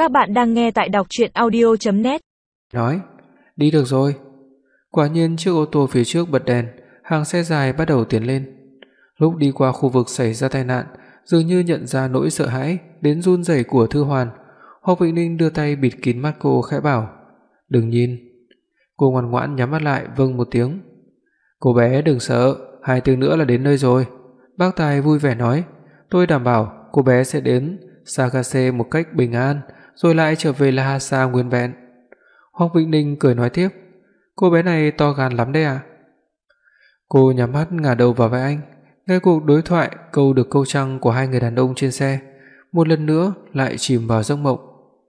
Các bạn đang nghe tại đọc truyện audio.net. Nói, đi được rồi. Quả nhiên chiếc ô tô phía trước bật đèn, hàng xe dài bắt đầu tiến lên. Lúc đi qua khu vực xảy ra tai nạn, dường như nhận ra nỗi sợ hãi đến run rẩy của Thư Hoàn, Hoắc Vĩnh Ninh đưa tay bịt kín mắt cô khẽ bảo: "Đừng nhìn." Cô ngoan ngoãn nhắm mắt lại vâng một tiếng. "Cô bé đừng sợ, 2 tiếng nữa là đến nơi rồi." Bác Tài vui vẻ nói, "Tôi đảm bảo cô bé sẽ đến Sagase một cách bình an, rồi lại trở về Lhasa nguyên vẹn." Hoắc Vĩnh Ninh cười nói tiếp, "Cô bé này to gan lắm đấy à?" Cô nhắm mắt ngả đầu vào vai anh, nghe cuộc đối thoại câu được câu trăng của hai người đàn ông trên xe, một lần nữa lại chìm vào giấc mộng.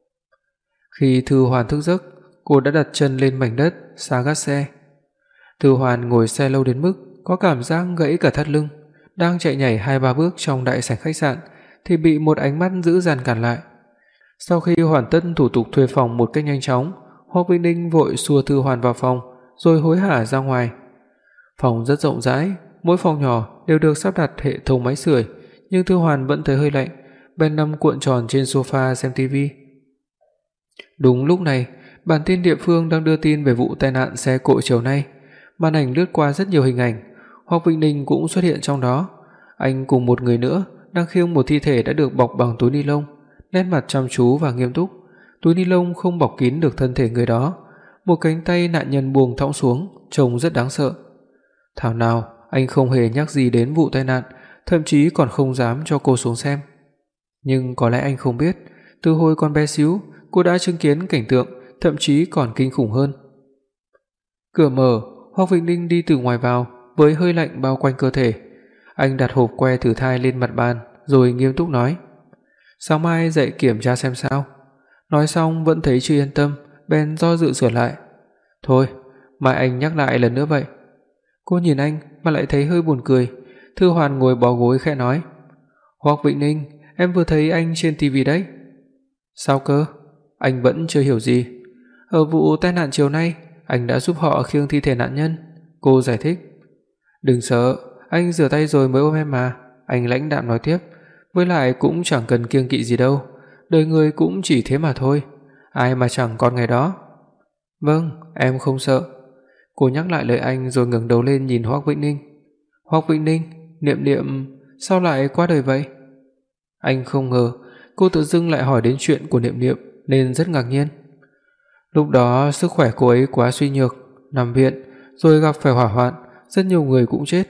Khi Thư Hoàn thức giấc, cô đã đặt chân lên mảnh đất Sagase. Thư Hoàn ngồi xe lâu đến mức có cảm giác gãy cả thắt lưng, đang chạy nhảy 2-3 bước trong đại sảnh khách sạn thì bị một ánh mắt dữ dằn cản lại. Sau khi hoàn tất thủ tục thuê phòng một cách nhanh chóng, Hoắc Vĩnh Ninh vội xua Thư Hoàn vào phòng, rồi hối hả ra ngoài. Phòng rất rộng rãi, mỗi phòng nhỏ đều được sắp đặt hệ thống máy sưởi, nhưng Thư Hoàn vẫn thấy hơi lạnh, bèn nằm cuộn tròn trên sofa xem tivi. Đúng lúc này, bản tin địa phương đang đưa tin về vụ tai nạn xe cộ chiều nay. Màn ảnh lướt qua rất nhiều hình ảnh, Hoắc Vĩnh Ninh cũng xuất hiện trong đó. Anh cùng một người nữa đang khiêng một thi thể đã được bọc bằng túi ni lông, nét mặt chăm chú và nghiêm túc. Túi ni lông không bọc kín được thân thể người đó, một cánh tay nạn nhân buông thõng xuống, trông rất đáng sợ. Thảo nào anh không hề nhắc gì đến vụ tai nạn, thậm chí còn không dám cho cô xuống xem. Nhưng có lẽ anh không biết, từ hồi còn bé xíu, cô đã chứng kiến cảnh tượng thậm chí còn kinh khủng hơn. Cửa mở, Hoắc Vĩnh Ninh đi từ ngoài vào với hơi lạnh bao quanh cơ thể. Anh đặt hộp que thử thai lên mặt bàn rồi nghiêm túc nói: "Sáng mai dậy kiểm tra xem sao." Nói xong vẫn thấy chưa yên tâm, bèn do dự sửa lại: "Thôi, mai anh nhắc lại lần nữa vậy." Cô nhìn anh mà lại thấy hơi buồn cười. Thư Hoàn ngồi bó gối khẽ nói: "Hoắc Vĩnh Ninh, em vừa thấy anh trên tivi đấy." "Sao cơ?" Anh vẫn chưa hiểu gì. "Ở vụ tai nạn chiều nay, anh đã giúp họ khiêng thi thể nạn nhân." Cô giải thích. "Đừng sợ, anh rửa tay rồi mới ôm em mà." Anh lãnh đạm nói tiếp, "với lại cũng chẳng cần kiêng kỵ gì đâu, đời người cũng chỉ thế mà thôi, ai mà chẳng còn ngày đó." "Vâng, em không sợ." Cô nhắc lại lời anh rồi ngẩng đầu lên nhìn Hoắc Vĩnh Ninh. "Hoắc Vĩnh Ninh, Niệm Niệm sao lại qua đời vậy?" Anh không ngờ cô tự dưng lại hỏi đến chuyện của Niệm Niệm nên rất ngạc nhiên. Lúc đó sức khỏe cô ấy quá suy nhược, nằm viện, rồi gặp phải hỏa hoạn, rất nhiều người cũng chết.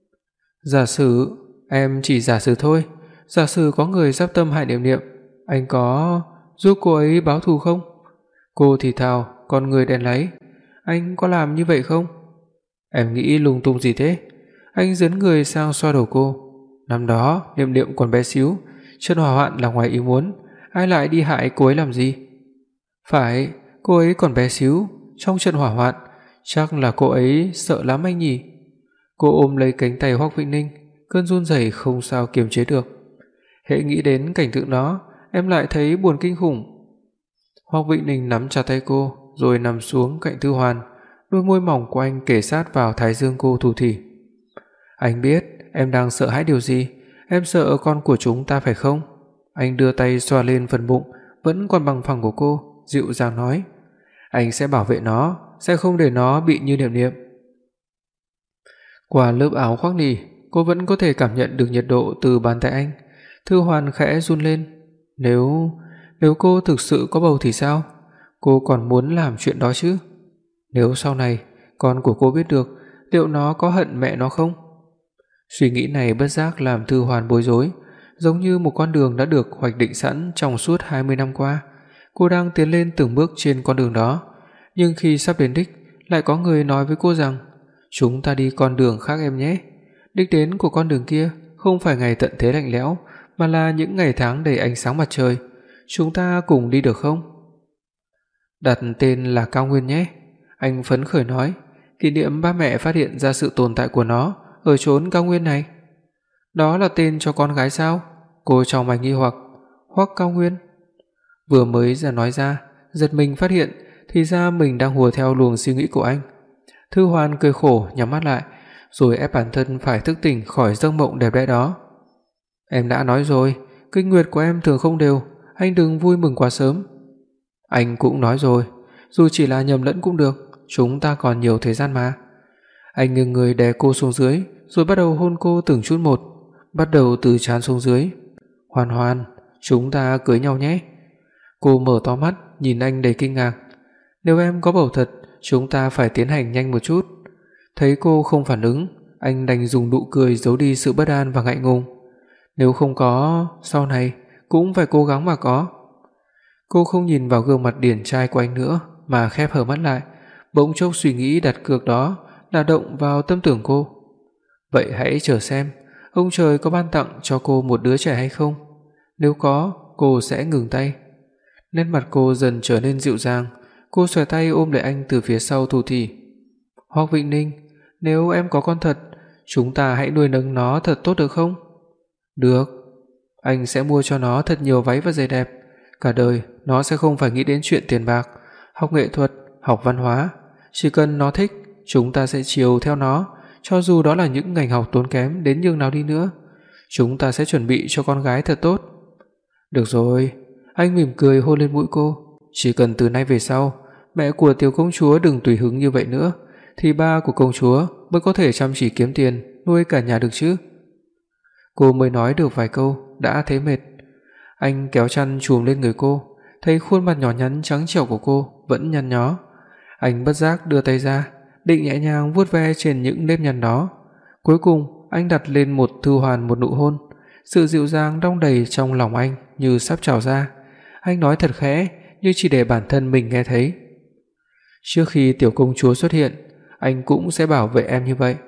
Giả sử, em chỉ giả sử thôi, giả sử có người dáp tâm hại Niệm Niệm, anh có giúp cô ấy báo thù không? Cô thì thào, con người đen láy, anh có làm như vậy không? Em nghĩ lung tung gì thế? Anh giấn người sang xoa đầu cô. Năm đó Niệm Niệm còn bé xíu, trận hỏa hoạn là ngoài ý muốn, ai lại đi hại cô ấy làm gì? Phải, cô ấy còn bé xíu, trong trận hỏa hoạn, chắc là cô ấy sợ lắm anh nhỉ? Cô ôm lấy cánh tay Hoắc Vĩnh Ninh, cơn run rẩy không sao kiềm chế được. Hễ nghĩ đến cảnh tượng đó, em lại thấy buồn kinh khủng. Hoắc Vĩnh Ninh nắm chặt tay cô, rồi nằm xuống cạnh Thư Hoàn, đôi môi mỏng của anh kề sát vào thái dương cô thủ thỉ. "Anh biết em đang sợ hãi điều gì, em sợ con của chúng ta phải không?" Anh đưa tay xoa lên phần bụng vẫn còn bằng phẳng của cô, dịu dàng nói: "Anh sẽ bảo vệ nó, sẽ không để nó bị như Niệm Niệm." Qua lớp áo khoác nỉ, cô vẫn có thể cảm nhận được nhiệt độ từ bàn tay anh. Thư Hoàn khẽ run lên. Nếu cô thực sự có bầu thì sao? Cô còn muốn làm chuyện đó chứ? Nếu sau này con của cô biết được, liệu nó có hận mẹ nó không? Suy nghĩ này bất giác làm Thư Hoàn bối rối, giống như một con đường đã được hoạch định sẵn trong suốt 20 năm qua. Cô đang tiến lên từng bước trên con đường đó, nhưng khi sắp đến đích, lại có người nói với cô rằng: "Chúng ta đi con đường khác em nhé. Đích đến của con đường kia không phải ngày tận thế lạnh lẽo, mà là những ngày tháng đầy ánh sáng mặt trời. Chúng ta cùng đi được không?" "Đặt tên là Cao Nguyên nhé." Anh phấn khởi nói, "kỷ niệm ba mẹ phát hiện ra sự tồn tại của nó ở chốn Cao Nguyên này." "Đó là tên cho con gái sao?" Cô trao mày nghi hoặc. "Hoắc Cao Nguyên." Vừa mới ra nói ra, giật mình phát hiện thì ra mình đang hùa theo luồng suy nghĩ của anh. Thư Hoàn cười khổ nhắm mắt lại, rồi ép bản thân phải thức tỉnh khỏi giấc mộng đẹp đẽ đó. "Em đã nói rồi, kinh nguyệt của em thường không đều, anh đừng vui mừng quá sớm." Anh cũng nói rồi, dù chỉ là nhầm lẫn cũng được, chúng ta còn nhiều thời gian mà. Anh nghiêng người đè cô xuống dưới, rồi bắt đầu hôn cô từng chút một, bắt đầu từ trán xuống dưới. Hoàn Hoàn, chúng ta cưới nhau nhé. Cô mở to mắt, nhìn anh đầy kinh ngạc. Nếu em có bầu thật, chúng ta phải tiến hành nhanh một chút. Thấy cô không phản ứng, anh đành dùng nụ cười giấu đi sự bất an và ngại ngùng. Nếu không có, sau này cũng phải cố gắng mà có. Cô không nhìn vào gương mặt điển trai của anh nữa, mà khép hờ mắt lại, bỗng chốc suy nghĩ đặt cược đó đã động vào tâm tưởng cô. Vậy hãy chờ xem, ông trời có ban tặng cho cô một đứa trẻ hay không? Nếu có, cô sẽ ngừng tay. Nét mặt cô dần trở nên dịu dàng, cô xòe tay ôm lấy anh từ phía sau thủ thỉ. Hoắc Vĩnh Ninh, nếu em có con thật, chúng ta hãy nuôi nấng nó thật tốt được không? Được, anh sẽ mua cho nó thật nhiều váy và giày đẹp. Cả đời nó sẽ không phải nghĩ đến chuyện tiền bạc, học nghệ thuật, học văn hóa. Chỉ cần nó thích, chúng ta sẽ chiều theo nó, cho dù đó là những ngành học tốn kém đến nhường nào đi nữa. Chúng ta sẽ chuẩn bị cho con gái thật tốt. Được rồi, anh mỉm cười hôn lên mũi cô. Chỉ cần từ nay về sau, mẹ của tiểu công chúa đừng tùy hứng như vậy nữa, thì ba của công chúa mới có thể chăm chỉ kiếm tiền, nuôi cả nhà được chứ. Cô mới nói được vài câu, đã thấy mệt. Anh kéo chăn trùm lên người cô, thấy khuôn mặt nhỏ nhắn trắng trẻo của cô vẫn nhăn nhó. Anh bất giác đưa tay ra, định nhẹ nhàng vuốt ve trên những nếp nhăn đó. Cuối cùng, anh đặt lên Thư Hoàn một nụ hôn. Sự dịu dàng đong đầy trong lòng anh như sắp trào ra. Anh nói thật khẽ, như chỉ để bản thân mình nghe thấy. Trước khi tiểu công chúa xuất hiện, anh cũng sẽ bảo vệ em như vậy.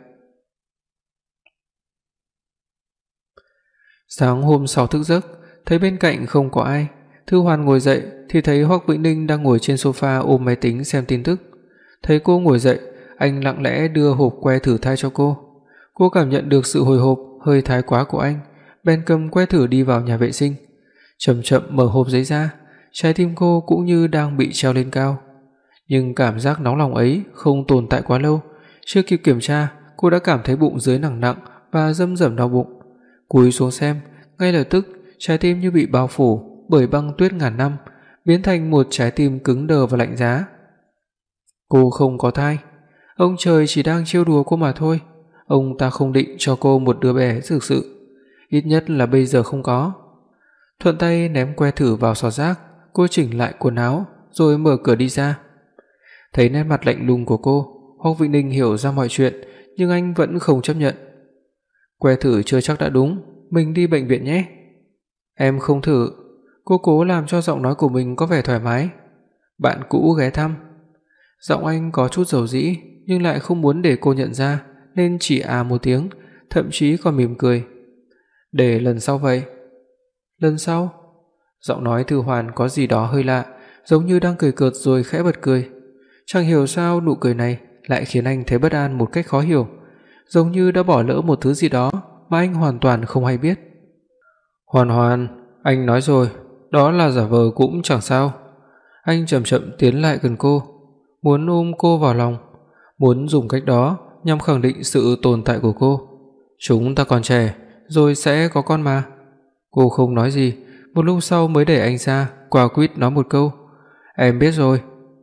Sáng hôm sau thức giấc, thấy bên cạnh không có ai. Thư Hoàn ngồi dậy thì thấy Hoắc Vĩnh Ninh đang ngồi trên sofa ôm máy tính xem tin tức. Thấy cô ngồi dậy, anh lặng lẽ đưa hộp que thử thai cho cô. Cô cảm nhận được sự hồi hộp hơi thái quá của anh, bèn cầm que thử đi vào nhà vệ sinh. Chậm chậm mở hộp giấy ra, trái tim cô cũng như đang bị treo lên cao. Nhưng cảm giác nóng lòng ấy không tồn tại quá lâu, chưa kịp kiểm tra, cô đã cảm thấy bụng dưới nặng nặng và râm rẩm đau bụng. Cúi xuống xem, ngay lập tức trái tim như bị bao phủ bởi băng tuyết ngàn năm, biến thành một trái tim cứng đờ và lạnh giá. Cô không có thai, ông trời chỉ đang trêu đùa cô mà thôi. Ông ta không định cho cô một đứa bé thực sự, ít nhất là bây giờ không có. Thuận tay ném que thử vào xò rác, cô chỉnh lại quần áo rồi mở cửa đi ra. Thấy nét mặt lạnh lùng của cô, Hoắc Vĩnh Ninh hiểu ra mọi chuyện, nhưng anh vẫn không chấp nhận. Que thử chưa chắc đã đúng, mình đi bệnh viện nhé. Em không thử. Cô cố làm cho giọng nói của mình có vẻ thoải mái. Bạn cũ ghé thăm. Giọng anh có chút dầu dĩ, nhưng lại không muốn để cô nhận ra, nên chỉ một tiếng, thậm chí còn mỉm cười. Để lần sau vậy. Lần sau? Giọng nói Thư Hoàn có gì đó hơi lạ, giống như đang cười cợt rồi khẽ bật cười. Chẳng hiểu sao nụ cười này lại khiến anh thấy bất an một cách khó hiểu, giống như đã bỏ lỡ một thứ gì đó mà anh hoàn toàn không hay biết. Hoàn Hoàn, anh nói rồi, đó là giả vờ cũng chẳng sao. Anh chậm chậm tiến lại gần cô, muốn ôm cô vào lòng, muốn dùng cách đó nhằm khẳng định sự tồn tại của cô. Chúng ta còn trẻ, rồi sẽ có con mà. Cô không nói gì, một lúc sau mới đẩy anh ra, quả quyết nói một câu. Em biết rồi.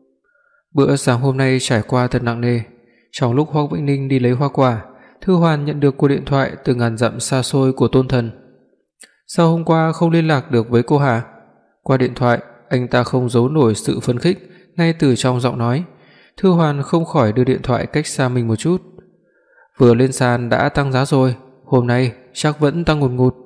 Bữa sáng hôm nay trải qua thật nặng nề. Trong lúc Hoắc Vĩnh Ninh đi lấy hoa quả, Thư Hoàn nhận được cuộc điện thoại từ ngàn dặm xa xôi của Tôn Thần. Sao hôm qua không liên lạc được với cô hả? Qua điện thoại, anh ta không giấu nổi sự phấn khích ngay từ trong giọng nói. Thư Hoàn không khỏi đưa điện thoại cách xa mình một chút. Vừa lên sàn đã tăng giá rồi, hôm nay chắc vẫn tăng ngùn ngụt.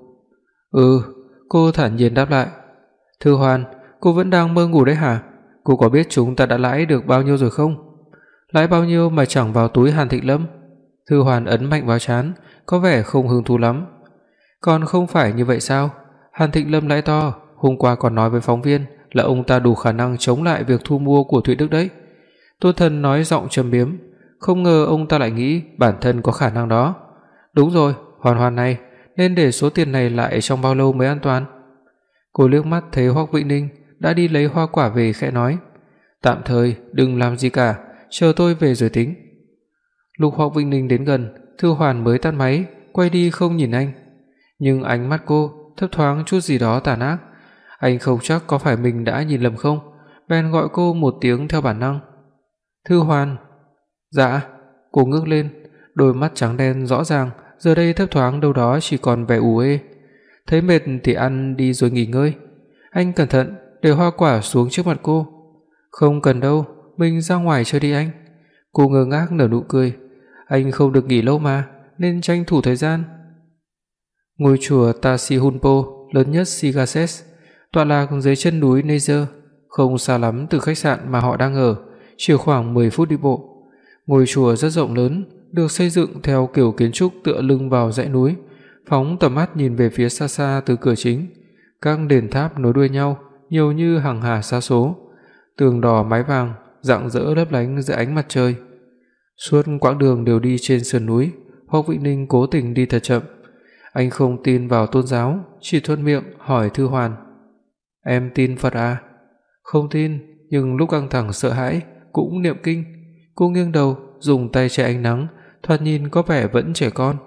Cô thản nhiên đáp lại. Thư Hoàn, cô vẫn đang mơ ngủ đấy hả? Cô có biết chúng ta đã lãi được bao nhiêu rồi không? Lãi bao nhiêu mà chẳng vào túi Hàn Thịnh Lâm? Thư Hoàn ấn mạnh vào trán, có vẻ không hứng thú lắm. Còn không phải như vậy sao? Hàn Thịnh Lâm lãi to, hôm qua còn nói với phóng viên là ông ta đủ khả năng chống lại việc thu mua của Thụy Đức đấy. Tôn Thần nói giọng châm biếm, không ngờ ông ta lại nghĩ bản thân có khả năng đó. Đúng rồi, Hoàn Hoàn này, nên để số tiền này lại trong bao lâu mới an toàn? Cô liếc mắt thấy Hoắc Vĩnh Ninh đã đi lấy hoa quả về khẽ nói, tạm thời đừng làm gì cả, chờ tôi về rồi tính. Lúc Hoắc Vĩnh Ninh đến gần, Thư Hoàn mới tắt máy, quay đi không nhìn anh. Nhưng ánh mắt cô thấp thoáng chút gì đó tàn ác. Anh không chắc có phải mình đã nhìn lầm không, bèn gọi cô một tiếng theo bản năng. "Thư Hoàn." "Dạ." Cô ngước lên, đôi mắt trắng đen rõ ràng giờ đây thấp thoáng đâu đó chỉ còn vẻ u uê. Thấy mệt thì ăn đi rồi nghỉ ngơi. Anh cẩn thận để hoa quả xuống trước mặt cô. "Không cần đâu, mình ra ngoài chơi đi anh." Cô ngơ ngác nở nụ cười. Anh không được nghỉ lâu mà, nên tranh thủ thời gian. Ngôi chùa Tashihunpo lớn nhất Shigases, tọa lạc dưới chân núi Neiser, không xa lắm từ khách sạn mà họ đang ở, chỉ khoảng 10 phút đi bộ. Ngôi chùa rất rộng lớn, được xây dựng theo kiểu kiến trúc tựa lưng vào dãy núi, phóng tầm mắt nhìn về phía xa xa từ cửa chính. Các đền tháp nối đuôi nhau, nhiều như hàng hà sa số, tường đỏ mái vàng rạng rỡ lấp lánh dưới ánh mặt trời. Suốt quãng đường đều đi trên sườn núi, Hoắc Vĩnh Ninh cố tình đi thật chậm. Anh không tin vào tôn giáo, chỉ thuận miệng hỏi Thư Hoàn: "Em tin Phật à?" "Không tin, nhưng lúc căng thẳng sợ hãi cũng niệm kinh." Cô nghiêng đầu, dùng tay che ánh nắng, thoạt nhìn có vẻ vẫn trẻ con.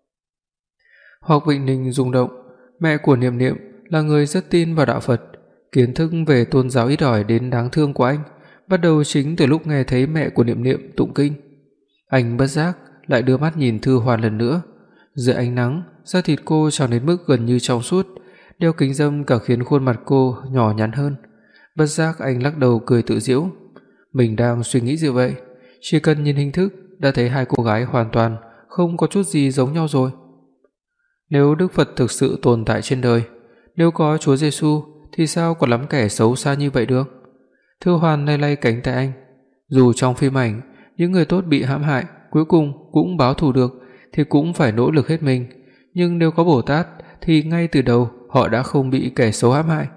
Hoắc Vĩnh Ninh rung động, mẹ của Niệm Niệm là người rất tin vào đạo Phật, kiến thức về tôn giáo ít ỏi đến đáng thương của anh bắt đầu chính từ lúc nghe thấy mẹ của Niệm Niệm tụng kinh. Anh bất giác lại đưa mắt nhìn Thư Hoàn lần nữa. Dưới ánh nắng, da thịt cô tròn đến mức gần như trong suốt, đeo kính râm càng khiến khuôn mặt cô nhỏ nhắn hơn. Bất giác anh lắc đầu cười tự giễu. Mình đang suy nghĩ gì vậy? Chỉ cần nhìn hình thức đã thấy hai cô gái hoàn toàn không có chút gì giống nhau rồi. Nếu Đức Phật thực sự tồn tại trên đời, nếu có Chúa Giêsu thì sao còn lắm kẻ xấu xa như vậy được? Thư Hoàn lay lay cánh tay anh. Dù trong phim ảnh những người tốt bị hãm hại cuối cùng cũng báo thù được thì cũng phải nỗ lực hết mình, nhưng nếu có Bồ Tát thì ngay từ đầu họ đã không bị kẻ xấu hãm hại.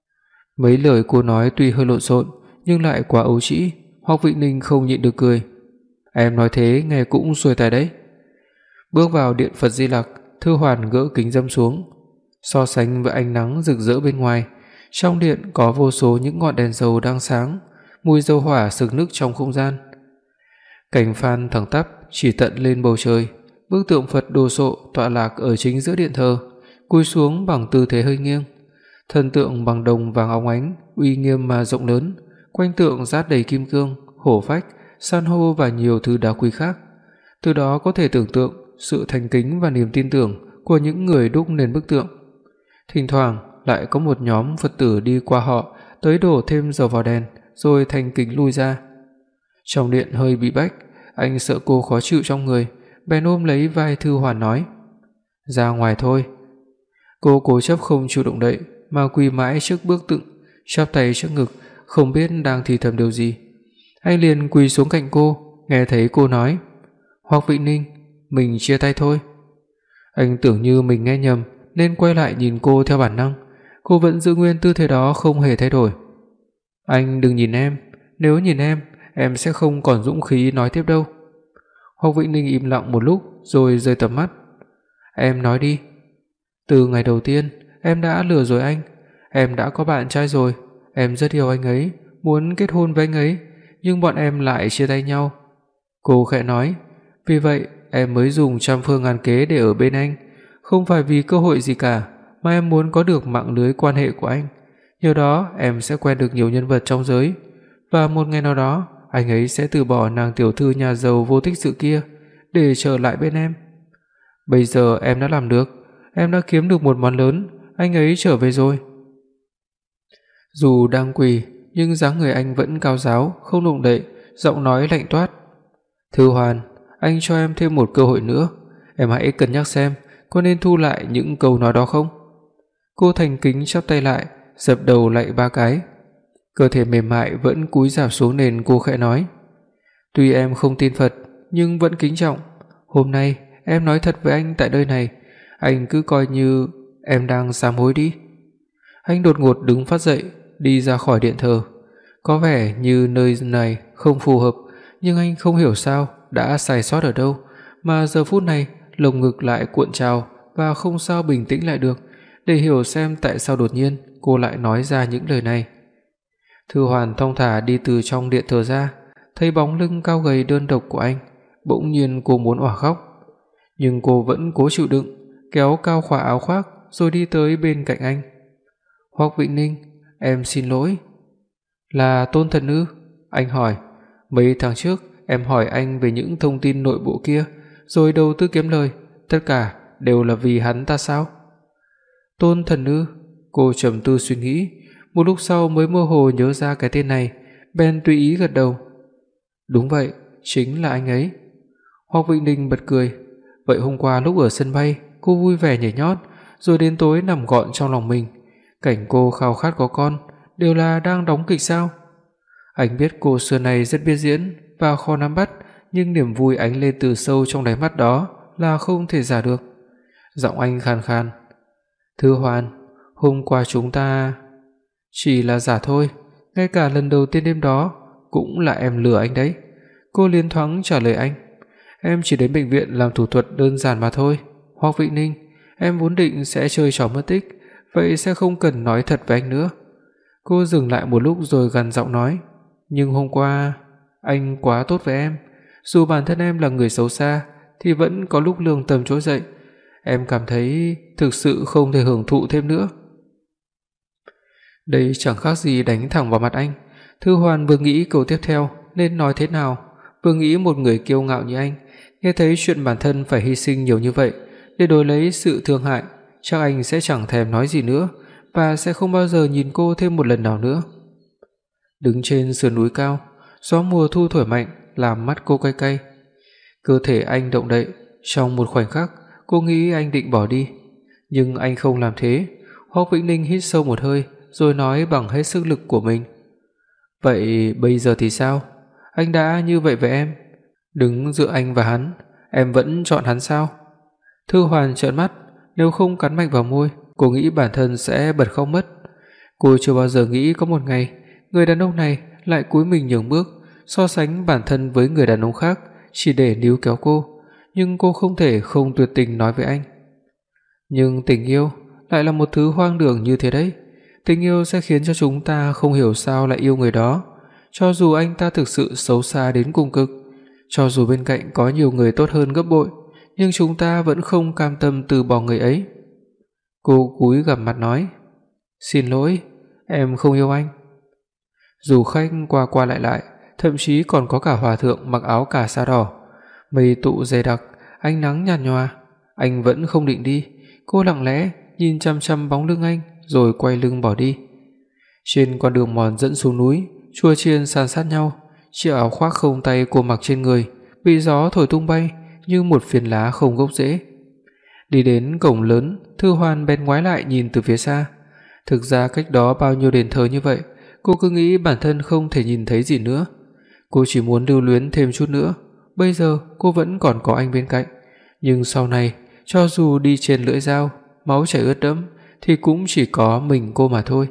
Mấy lời cô nói tuy hơi lộn xộn nhưng lại quá ấu trĩ, Hoắc Vĩnh Ninh không nhịn được cười. Em nói thế nghe cũng xuôi tai đấy. Bước vào điện Phật Di Lặc, Thư Hoàn gỡ kính râm xuống. So sánh với ánh nắng rực rỡ bên ngoài, trong điện có vô số những ngọn đèn dầu đang sáng, mùi dầu hỏa sực nức trong không gian. Cành phan thẳng tắp chỉ tận lên bầu trời, bức tượng Phật đồ sộ tọa lạc ở chính giữa điện thờ, cúi xuống bằng tư thế hơi nghiêng. Thân tượng bằng đồng vàng óng ánh, uy nghiêm mà rộng lớn, quanh tượng dát đầy kim cương, hổ phách, san hô và nhiều thứ đá quý khác. Từ đó có thể tưởng tượng sự thành kính và niềm tin tưởng của những người đúc nên bức tượng. Thỉnh thoảng lại có một nhóm Phật tử đi qua họ tới đổ thêm dầu vào đèn rồi thành kính lui ra. Trong điện hơi bị bách, anh sợ cô khó chịu trong người, bèn ôm lấy vai Thư Hoàn nói: "Ra ngoài thôi." Cô cố chấp không chịu động đậy mà quỳ mãi trước bức tượng, chắp tay trước ngực, không biết đang thì thầm điều gì. Anh liền quỳ xuống cạnh cô, nghe thấy cô nói: "Hoắc Vĩnh Ninh, mình chia tay thôi." Anh tưởng như mình nghe nhầm nên quay lại nhìn cô theo bản năng. Cô vẫn giữ nguyên tư thế đó không hề thay đổi. "Anh đừng nhìn em, nếu nhìn em sẽ không còn dũng khí nói tiếp đâu." Hoắc Vĩnh Ninh im lặng một lúc rồi rời tầm mắt. "Em nói đi." "Từ ngày đầu tiên em đã lừa dối anh, em đã có bạn trai rồi, em rất yêu anh ấy, muốn kết hôn với anh ấy, nhưng bọn em lại chia tay nhau." Cô khẽ nói: "Vì vậy em mới dùng trăm phương ngàn kế để ở bên anh, không phải vì cơ hội gì cả, mà em muốn có được mạng lưới quan hệ của anh. Nhờ đó em sẽ quen được nhiều nhân vật trong giới, và một ngày nào đó anh ấy sẽ từ bỏ nàng tiểu thư nhà giàu vô tích sự kia để trở lại bên em. Bây giờ em đã làm được, em đã kiếm được một món lớn, anh ấy trở về rồi." Dù đang quỳ, nhưng dáng người anh vẫn cao ráo, không động đậy, giọng nói lạnh toát. "Thư Hoàn, anh cho em thêm một cơ hội nữa, em hãy cân nhắc xem có nên thu lại những câu nói đó không?" Cô thành kính chắp tay lại, dập đầu lạy 3 cái. Cơ thể mềm mại vẫn cúi rạp xuống nền, cô khẽ nói: "Tuy em không tin Phật, nhưng vẫn kính trọng. Hôm nay em nói thật với anh tại nơi này, anh cứ coi như em đang sám hối đi." Anh đột ngột đứng phát dậy, đi ra khỏi điện thờ. Có vẻ như nơi này không phù hợp, nhưng anh không hiểu sao đã sai sót ở đâu mà giờ phút này lồng ngực lại cuộn trào và không sao bình tĩnh lại được để hiểu xem tại sao đột nhiên cô lại nói ra những lời này. Thư Hoàn thong thả đi từ trong điện thờ ra, thấy bóng lưng cao gầy đơn độc của anh, bỗng nhiên cô muốn òa khóc, nhưng cô vẫn cố chịu đựng, kéo cao khóa áo khoác rồi đi tới bên cạnh anh. "Hoắc Vĩnh Ninh, em xin lỗi." Là Tôn Thần ư? Anh hỏi. Mấy tháng trước em hỏi anh về những thông tin nội bộ kia, rồi đầu tư kiếm lời, tất cả đều là vì hắn ta sao? Tôn Thần ư? Cô trầm tư suy nghĩ, một lúc sau mới mơ hồ nhớ ra cái tên này, bèn tùy ý gật đầu. Đúng vậy, chính là anh ấy. Hoắc Vĩnh Ninh bật cười. Vậy hôm qua lúc ở sân bay, cô vui vẻ nhảy nhót, rồi đến tối nằm gọn trong lòng mình. Cảnh cô khao khát có con, đều là đang đóng kịch sao? Anh biết cô xưa này rất biết diễn và khó nắm bắt, nhưng niềm vui ánh lên từ sâu trong đáy mắt đó là không thể giả được. Giọng anh khàn khàn. Thư Hoan, hôm qua chúng ta chỉ là giả thôi, ngay cả lần đầu tiên đêm đó cũng là em lừa anh đấy. Cô liến thoáng trả lời anh. Em chỉ đến bệnh viện làm thủ thuật đơn giản mà thôi. Hoắc Vĩnh Ninh, em vốn định sẽ chơi trò mất tích, vậy sẽ không cần nói thật với anh nữa. Cô dừng lại một lúc rồi gằn giọng nói, nhưng hôm qua anh quá tốt với em, dù bản thân em là người xấu xa thì vẫn có lúc lương tâm trỗi dậy. Em cảm thấy thực sự không thể hưởng thụ thêm nữa. Đây chẳng khác gì đánh thẳng vào mặt anh. Thư Hoan vừa nghĩ câu tiếp theo nên nói thế nào, vừa nghĩ một người kiêu ngạo như anh, nghe thấy chuyện bản thân phải hy sinh nhiều như vậy để đổi lấy sự thương hại, chắc anh sẽ chẳng thèm nói gì nữa và sẽ không bao giờ nhìn cô thêm một lần nào nữa. Đứng trên sườn núi cao, gió mùa thu thổi mạnh làm mắt cô cay cay. Cơ thể anh động đậy, trong một khoảnh khắc, cô nghĩ anh định bỏ đi, nhưng anh không làm thế. Hoắc Vĩnh Ninh hít sâu một hơi rồi nói bằng hết sức lực của mình. Vậy bây giờ thì sao? Anh đã như vậy với em, đứng giữa anh và hắn, em vẫn chọn hắn sao? Thư Hoàn trợn mắt, nếu không cắn mạnh vào môi, cô nghĩ bản thân sẽ bật khóc mất. Cô chưa bao giờ nghĩ có một ngày người đàn ông này lại cúi mình nhường bước, so sánh bản thân với người đàn ông khác chỉ để níu kéo cô, nhưng cô không thể không tuyệt tình nói với anh. Nhưng tình yêu lại là một thứ hoang đường như thế đấy. Tình yêu sẽ khiến cho chúng ta không hiểu sao lại yêu người đó, cho dù anh ta thực sự xấu xa đến cùng cực, cho dù bên cạnh có nhiều người tốt hơn gấp bội, nhưng chúng ta vẫn không cam tâm từ bỏ người ấy. Cô cúi gằm mặt nói, xin lỗi, em không yêu anh. Dù khách qua qua lại lại, thậm chí còn có cả hòa thượng mặc áo cà sa đỏ, mây tụ dày đặc, ánh nắng nhạt nhòa, anh vẫn không định đi. Cô lặng lẽ nhìn chăm chăm bóng lưng anh rồi quay lưng bỏ đi. Trên con đường mòn dẫn xuống núi, chùa chiền san sát nhau, chiếc áo khoác không tay cô mặc trên người bị gió thổi tung bay như một phiến lá không gốc rễ. Đi đến cổng lớn, Thư Hoan bèn ngoái lại nhìn từ phía xa. Thực ra cách đó bao nhiêu đền thờ như vậy, cô cứ nghĩ bản thân không thể nhìn thấy gì nữa. Cô chỉ muốn lưu luyến thêm chút nữa. Bây giờ cô vẫn còn có anh bên cạnh, nhưng sau này cho dù đi trên lưỡi dao, máu chảy ướt đẫm thì cũng chỉ có mình cô mà thôi.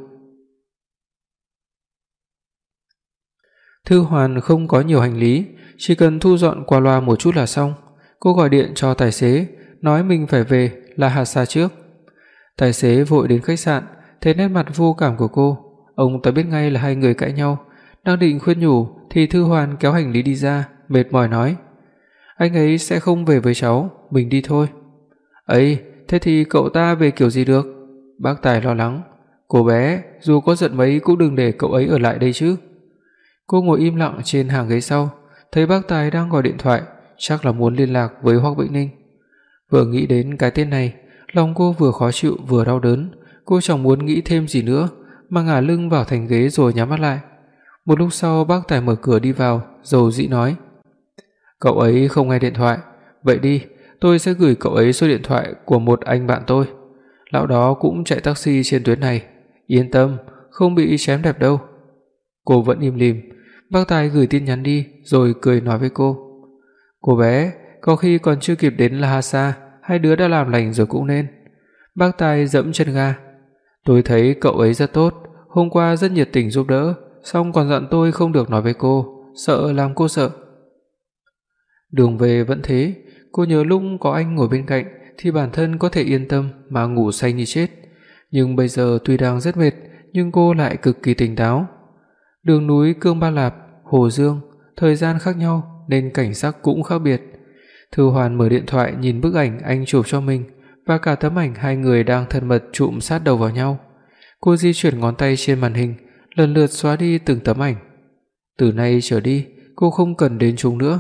Thư Hoàn không có nhiều hành lý, chỉ cần thu dọn qua loa một chút là xong. Cô gọi điện cho tài xế, nói mình phải về La Hasa trước. Tài xế vội đến khách sạn, thấy nét mặt vô cảm của cô, ông ta biết ngay là hai người cãi nhau, đang định khuyên nhủ thì Thư Hoàn kéo hành lý đi ra, mệt mỏi nói: "Anh ấy sẽ không về với cháu, mình đi thôi." "Ấy, thế thì cậu ta về kiểu gì được?" Bác Tài lo lắng. "Cô bé, dù có giận mấy cũng đừng để cậu ấy ở lại đây chứ." Cô ngồi im lặng trên hàng ghế sau, thấy bác Tài đang gọi điện thoại, chắc là muốn liên lạc với Hoắc Vĩnh Ninh. Vừa nghĩ đến cái tên này, lòng cô vừa khó chịu vừa đau đớn, cô chẳng muốn nghĩ thêm gì nữa mà ngả lưng vào thành ghế rồi nhắm mắt lại. Một lúc sau bác Tài mở cửa đi vào, dầu dĩ nói: "Cậu ấy không nghe điện thoại, vậy đi, tôi sẽ gửi cậu ấy số điện thoại của một anh bạn tôi. Lão đó cũng chạy taxi trên tuyến này, yên tâm, không bị chém đẹp đâu." Cô vẫn im lìm. Bác Tài gửi tin nhắn đi rồi cười nói với cô: "Cô bé, có khi còn chưa kịp đến Lhasa, hai đứa đã làm lành rồi cũng nên." Bác Tài giẫm chân ga: "Tôi thấy cậu ấy rất tốt, hôm qua rất nhiệt tình giúp đỡ, xong còn dặn tôi không được nói với cô, sợ làm cô sợ." Đường về vẫn thế, cô nhớ lúc có anh ngồi bên cạnh thì bản thân có thể yên tâm mà ngủ say như chết, nhưng bây giờ tuy đang rất mệt nhưng cô lại cực kỳ tỉnh táo. Đường núi Cương Ba Lạp, Hồ Dương, thời gian khác nhau nên cảnh sắc cũng khác biệt. Thư Hoàn mở điện thoại nhìn bức ảnh anh chụp cho mình và cả tấm ảnh hai người đang thân mật chụm sát đầu vào nhau. Cô di chuyển ngón tay trên màn hình, lần lượt xóa đi từng tấm ảnh. Từ nay trở đi, cô không cần đến chúng nữa.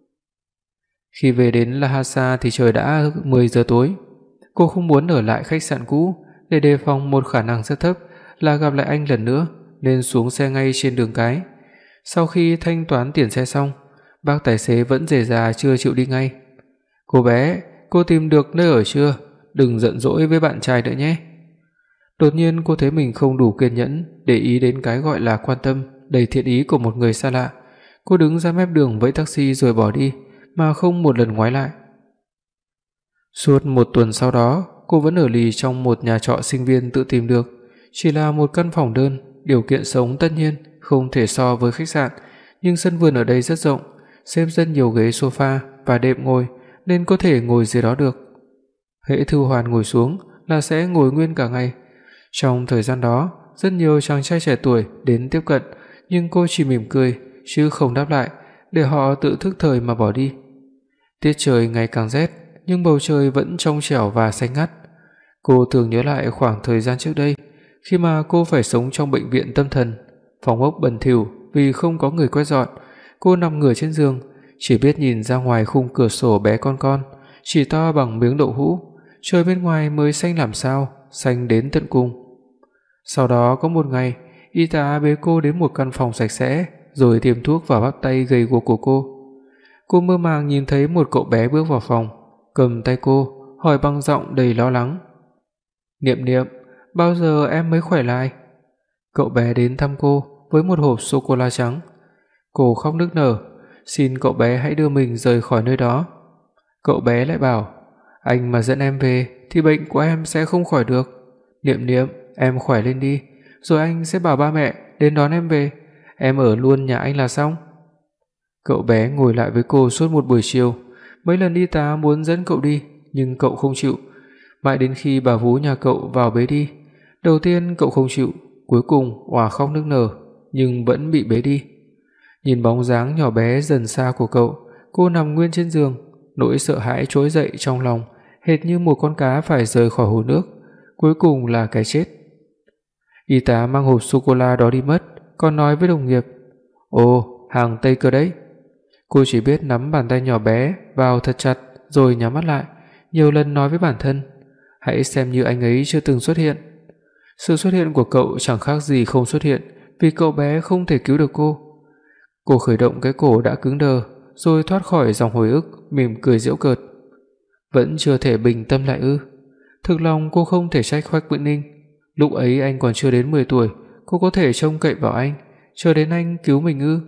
Khi về đến Lhasa thì trời đã 10 giờ tối. Cô không muốn ở lại khách sạn cũ để đề phòng một khả năng rất thấp là gặp lại anh lần nữa, nên xuống xe ngay trên đường cái. Sau khi thanh toán tiền xe xong, bác tài xế vẫn rề rà chưa chịu đi ngay. "Cô bé, cô tìm được nơi ở chưa? Đừng giận dỗi với bạn trai nữa nhé." Đột nhiên cô thấy mình không đủ kiên nhẫn để ý đến cái gọi là quan tâm đầy thiện ý của một người xa lạ. Cô đứng ra mép đường vẫy taxi rồi bỏ đi mà không một lần ngoái lại. Suốt 1 tuần sau đó, cô vẫn ở lì trong một nhà trọ sinh viên tự tìm được, chỉ là một căn phòng đơn, điều kiện sống tất nhiên không thể so với khách sạn, nhưng sân vườn ở đây rất rộng, xếp rất nhiều ghế sofa và đệm ngồi nên có thể ngồi dưới đó được. Hễ Thư Hoàn ngồi xuống là sẽ ngồi nguyên cả ngày. Trong thời gian đó, rất nhiều chàng trai trẻ tuổi đến tiếp cận, nhưng cô chỉ mỉm cười chứ không đáp lại, để họ tự thức thời mà bỏ đi. Tiết trời ngày càng rét, nhưng bầu trời vẫn trong trẻo và xanh ngắt. Cô thường nhớ lại khoảng thời gian trước đây, khi mà cô phải sống trong bệnh viện tâm thần, phòng ốc bẩn thỉu vì không có người quét dọn. Cô nằm ngửa trên giường, chỉ biết nhìn ra ngoài khung cửa sổ bé con, chỉ to bằng miếng đậu hũ. Trời bên ngoài mới xanh làm sao, xanh đến tận cùng. Sau đó có một ngày, y tá bế cô đến một căn phòng sạch sẽ, rồi tiêm thuốc vào bắp tay gầy guộc của cô. Cô mơ màng nhìn thấy một cậu bé bước vào phòng, cầm tay cô, hỏi bằng giọng đầy lo lắng: "Niệm Niệm, bao giờ em mới khỏe lại?" Cậu bé đến thăm cô với một hộp sô cô la trắng. Cô khóc nức nở, xin cậu bé hãy đưa mình rời khỏi nơi đó. Cậu bé lại bảo: "Anh mà dẫn em về thì bệnh của em sẽ không khỏi được. Niệm Niệm, em khỏe lên đi, rồi anh sẽ bảo ba mẹ đến đón em về. Em ở luôn nhà anh là xong." Cậu bé ngồi lại với cô suốt một buổi chiều. Mấy lần y tá muốn dẫn cậu đi, nhưng cậu không chịu. Mãi đến khi bà vú nhà cậu vào bế đi. Đầu tiên cậu không chịu, cuối cùng òa khóc nức nở, nhưng vẫn bị bế đi. Nhìn bóng dáng nhỏ bé dần xa của cậu, cô nằm nguyên trên giường, nỗi sợ hãi trỗi dậy trong lòng, hệt như một con cá phải rời khỏi hồ nước, cuối cùng là cái chết. Y tá mang hộp sô cô la đó đi mất, còn nói với đồng nghiệp: "Ồ, hàng Tây cơ đấy." Cô chỉ biết nắm bàn tay nhỏ bé vào thật chặt rồi nhắm mắt lại, nhiều lần nói với bản thân: "Hãy xem như anh ấy chưa từng xuất hiện." Sự xuất hiện của cậu chẳng khác gì không xuất hiện, vì cậu bé không thể cứu được cô. Cô khởi động cái cổ đã cứng đờ, rồi thoát khỏi dòng hồi ức, mỉm cười giễu cợt. Vẫn chưa thể bình tâm lại ư? Thực lòng cô không thể trách Hoắc Vĩnh Ninh. Lúc ấy anh còn chưa đến 10 tuổi, cô có thể trông cậy vào anh, chờ đến anh cứu mình ư?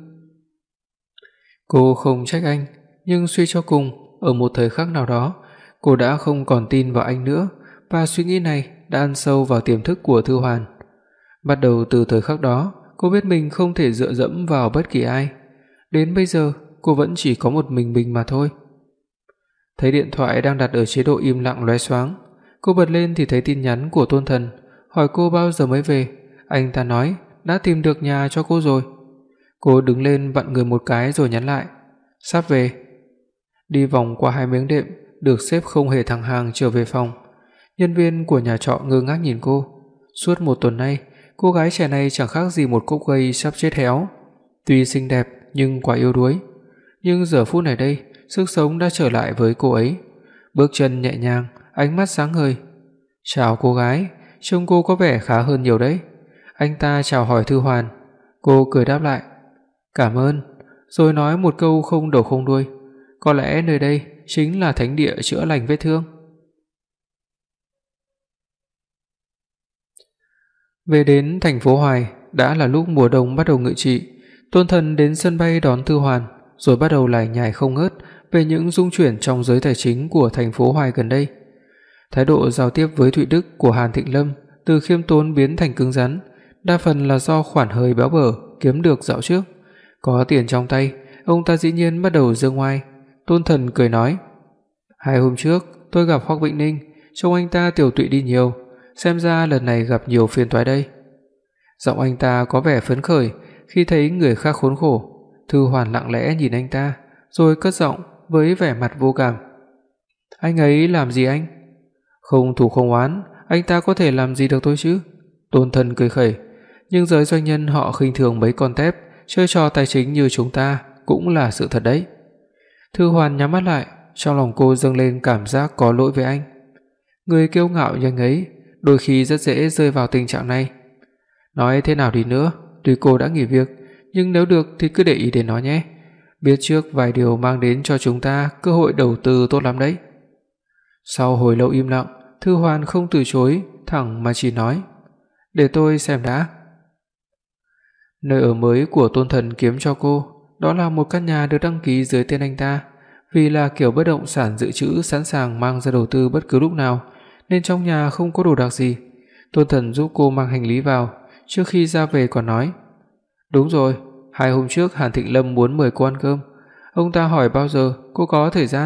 Cô không trách anh, nhưng suy cho cùng, ở một thời khắc nào đó, cô đã không còn tin vào anh nữa, và suy nghĩ này đã ăn sâu vào tiềm thức của Thư Hoàn. Bắt đầu từ thời khắc đó, cô biết mình không thể dựa dẫm vào bất kỳ ai. Đến bây giờ, cô vẫn chỉ có một mình mà thôi. Thấy điện thoại đang đặt ở chế độ im lặng loé xoáng, cô bật lên thì thấy tin nhắn của Tôn Thần, hỏi cô bao giờ mới về. Anh ta nói đã tìm được nhà cho cô rồi. Cô đứng lên vặn người một cái rồi nhắn lại: "Sắp về." Đi vòng qua 2 miếng đệm được xếp không hề thẳng hàng trở về phòng. Nhân viên của nhà trọ ngơ ngác nhìn cô. Suốt 1 tuần nay, cô gái trẻ này chẳng khác gì một cốc cây sắp chết héo. Tuy xinh đẹp nhưng quá yếu đuối. Nhưng giờ phút này đây, sức sống đã trở lại với cô ấy. Bước chân nhẹ nhàng, ánh mắt sáng ngời. "Chào cô gái, trông cô có vẻ khá hơn nhiều đấy." Anh ta chào hỏi Thư Hoàn. Cô cười đáp lại: "Cảm ơn." Rồi nói một câu không đầu không đuôi: "Có lẽ nơi đây chính là thánh địa chữa lành vết thương." Về đến thành phố Hoài, đã là lúc mùa đông bắt đầu ngự trị. Tôn Thần đến sân bay đón Thư Hoàn, rồi bắt đầu lải nhải không ngớt về những dung chuyển trong giới tài chính của thành phố Hoài gần đây. Thái độ giao tiếp với Thụy Đức của Hàn Thịnh Lâm từ khiêm tốn biến thành cứng rắn, đa phần là do khoản hơi béo bở kiếm được dạo trước. Có tiền trong tay, ông ta dĩ nhiên bắt đầu giương oai. Tôn Thần cười nói: "2 hôm trước tôi gặp Hoắc Vĩnh Ninh, trông anh ta tiểu tụy đi nhiều, xem ra lần này gặp nhiều phiền toái đây." Giọng anh ta có vẻ phấn khởi khi thấy người khác khốn khổ. Thư Hoàn lặng lẽ nhìn anh ta, rồi cất giọng với vẻ mặt vô cảm: "Anh ấy làm gì anh?" "Không thù không oán, anh ta có thể làm gì được tôi chứ?" Tôn Thần cười khẩy: nhưng giới doanh nhân họ khinh thường mấy con tép chơi trò tài chính như chúng ta cũng là sự thật đấy. Thư Hoàn nhắm mắt lại, trong lòng cô dâng lên cảm giác có lỗi với anh. Người kiêu ngạo như anh ấy đôi khi rất dễ rơi vào tình trạng này. Nói thế nào đi nữa, tuy cô đã nghỉ việc, nhưng nếu được thì cứ để ý đến nó nhé. Biết trước vài điều mang đến cho chúng ta cơ hội đầu tư tốt lắm đấy. Sau hồi lâu im lặng, Thư Hoàn không từ chối, thẳng mà chỉ nói: "Để tôi xem đã." Nơi ở mới của Tôn Thần kiếm cho cô, đó là một căn nhà được đăng ký dưới tên anh ta, vì là kiểu bất động sản dự trữ sẵn sàng mang ra đầu tư bất cứ lúc nào, nên trong nhà không có đồ đạc gì. Tôn Thần giúp cô mang hành lý vào, trước khi ra về còn nói: "Đúng rồi, 2 hôm trước Hàn Thịnh Lâm muốn mời cô ăn cơm. Ông ta hỏi bao giờ cô có thời gian."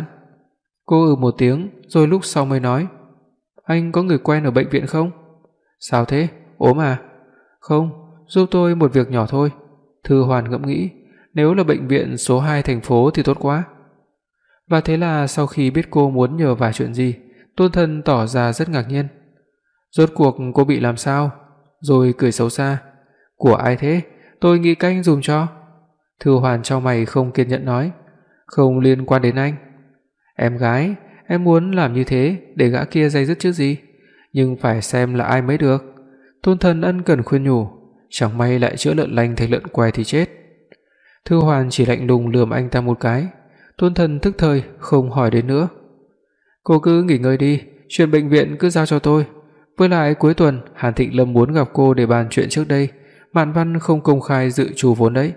Cô một tiếng, rồi lúc sau mới nói: "Anh có người quen ở bệnh viện không?" "Sao thế, ốm à?" "Không, giúp tôi một việc nhỏ thôi." Thư Hoàn ngẫm nghĩ, nếu là bệnh viện số 2 thành phố thì tốt quá. Và thế là sau khi biết cô muốn nhờ vài chuyện gì, Tôn Thần tỏ ra rất ngạc nhiên. "Rốt cuộc cô bị làm sao?" Rồi cười xấu xa: "Của ai thế? Tôi nghĩ cách dùm cho." Thư Hoàn chau mày không kiên nhẫn nói: "Không liên quan đến anh." "Em gái, em muốn làm như thế để gã kia day dứt chứ gì, nhưng phải xem là ai mới được." Tôn Thần ân cần khuyên nhủ, chẳng may lại chữa lợn lành thành lợn què thì chết. Thư Hoàn chỉ lạnh lùng lườm anh ta một cái. Tôn Thần tức thời không hỏi đến nữa. "Cô cứ nghỉ ngơi đi, chuyện bệnh viện cứ giao cho tôi. Với lại cuối tuần Hàn Thịnh Lâm muốn gặp cô để bàn chuyện trước đây, Mạn Văn không công khai dự trù vốn đấy."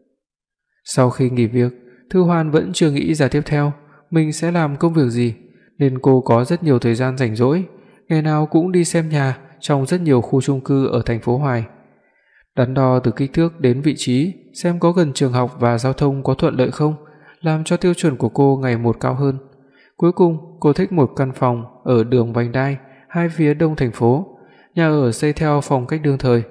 Sau khi nghỉ việc, Thư Hoàn vẫn chưa nghĩ ra tiếp theo mình sẽ làm công việc gì, nên cô có rất nhiều thời gian rảnh rỗi, ngày nào cũng đi xem nhà trong rất nhiều khu chung cư ở thành phố Hoài. Đắn đo từ kích thước đến vị trí, xem có gần trường học và giao thông có thuận lợi không, làm cho tiêu chuẩn của cô ngày một cao hơn. Cuối cùng, cô thích một căn phòng ở đường Vành Đai, hai phía đông thành phố. Nhà ở xây theo phong cách đương thời,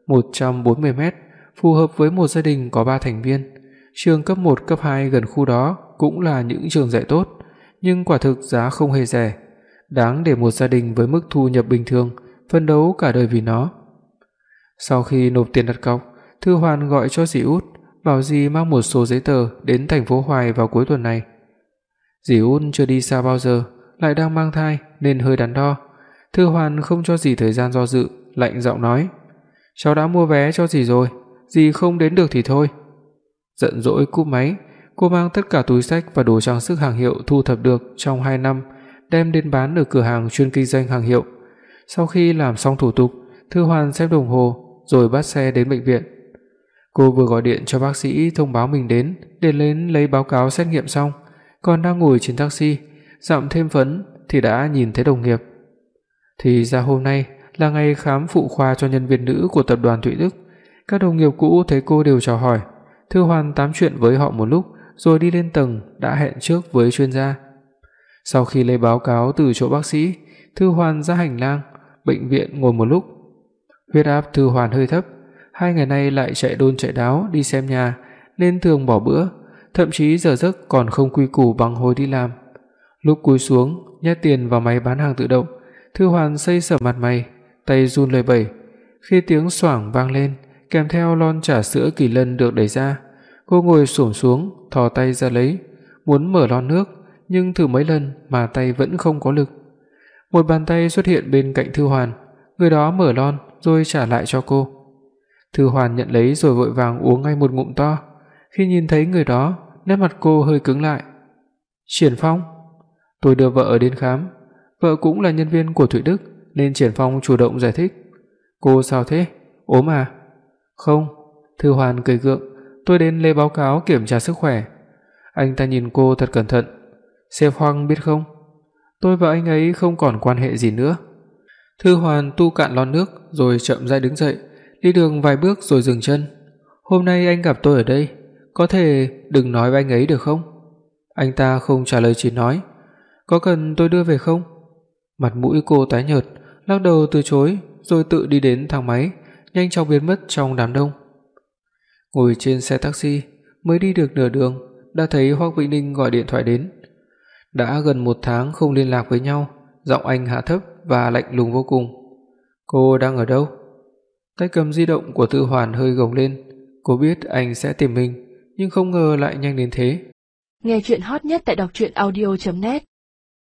140 mét, phù hợp với một gia đình có 3 thành viên. Trường cấp 1, cấp 2 gần khu đó cũng là những trường dạy tốt, nhưng quả thực giá không hề rẻ, đáng để một gia đình với mức thu nhập bình thường phấn đấu cả đời vì nó. Sau khi nộp tiền đặt cọc, Thư Hoàn gọi cho dì Út, bảo dì mang một số giấy tờ đến thành phố Hoài vào cuối tuần này. Dì Út chưa đi xa bao giờ, lại đang mang thai nên hơi đắn đo. Thư Hoàn không cho dì thời gian do dự, lạnh giọng nói: "Cháu đã mua vé cho dì rồi, dì không đến được thì thôi." Giận dỗi cúp máy, cô mang tất cả túi xách và đồ trang sức hàng hiệu thu thập được trong 2 năm, đem đến bán ở cửa hàng chuyên kinh doanh hàng hiệu. Sau khi làm xong thủ tục, Thư Hoàn xem đồng hồ rồi bắt xe đến bệnh viện. Cô vừa gọi điện cho bác sĩ thông báo mình đến để đến lấy báo cáo xét nghiệm xong, còn đang ngồi trên taxi, dặm thêm phấn thì đã nhìn thấy đồng nghiệp. Thì ra hôm nay là ngày khám phụ khoa cho nhân viên nữ của tập đoàn Thụy Đức. Các đồng nghiệp cũ thấy cô đều chào hỏi. Thư Hoàn tám chuyện với họ một lúc rồi đi lên tầng đã hẹn trước với chuyên gia. Sau khi lấy báo cáo từ chỗ bác sĩ, Thư Hoàn ra hành lang bệnh viện ngồi một lúc. Huyết áp Thư Hoàn hơi thấp, 2 ngày nay lại chạy đôn chạy đáo đi xem nhà nên thường bỏ bữa, thậm chí giờ giấc còn không quy củ bằng hồi đi làm. Lúc cúi xuống nhét tiền vào máy bán hàng tự động, Thư Hoàn xây sẩm mặt mày, tay run lẩy bẩy. Khi tiếng xoảng vang lên, kèm theo lon trà sữa Kỳ Lân được đẩy ra, cô ngồi xổm xuống, thò tay ra lấy, muốn mở lon nước, nhưng thử mấy lần mà tay vẫn không có lực. Một bàn tay xuất hiện bên cạnh Thư Hoàn, người đó mở lon rồi trả lại cho cô. Thư Hoàn nhận lấy rồi vội vàng uống ngay một ngụm to. Khi nhìn thấy người đó, nét mặt cô hơi cứng lại. "Triển Phong, tôi đưa vợ đến khám, vợ cũng là nhân viên của Thụy Đức nên Triển Phong chủ động giải thích." "Cô sao thế? Ốm à?" "Không." Thư Hoàn cười gượng, "Tôi đến lấy báo cáo kiểm tra sức khỏe." Anh ta nhìn cô thật cẩn thận. "Sếp Hoang biết không? Tôi và anh ấy không còn quan hệ gì nữa." Thư Hoàn tu cạn lon nước rồi chậm rãi đứng dậy, đi đường vài bước rồi dừng chân. "Hôm nay anh gặp tôi ở đây, có thể đừng nói với anh ấy được không?" Anh ta không trả lời, chỉ nói: "Có cần tôi đưa về không?" Mặt mũi cô tái nhợt, lắc đầu từ chối rồi tự đi đến thang máy, nhanh chóng biến mất trong đám đông. Ngồi trên xe taxi, mới đi được nửa đường đã thấy Hoắc Vĩnh Ninh gọi điện thoại đến. Đã gần 1 tháng không liên lạc với nhau, giọng anh hạ thấp và lạnh lùng vô cùng. "Cô đang ở đâu?" Tay cầm di động của Tư Hoàn hơi gồng lên, cô biết anh sẽ tìm mình, nhưng không ngờ lại nhanh đến thế. Nghe truyện hot nhất tại đọc truyện audio net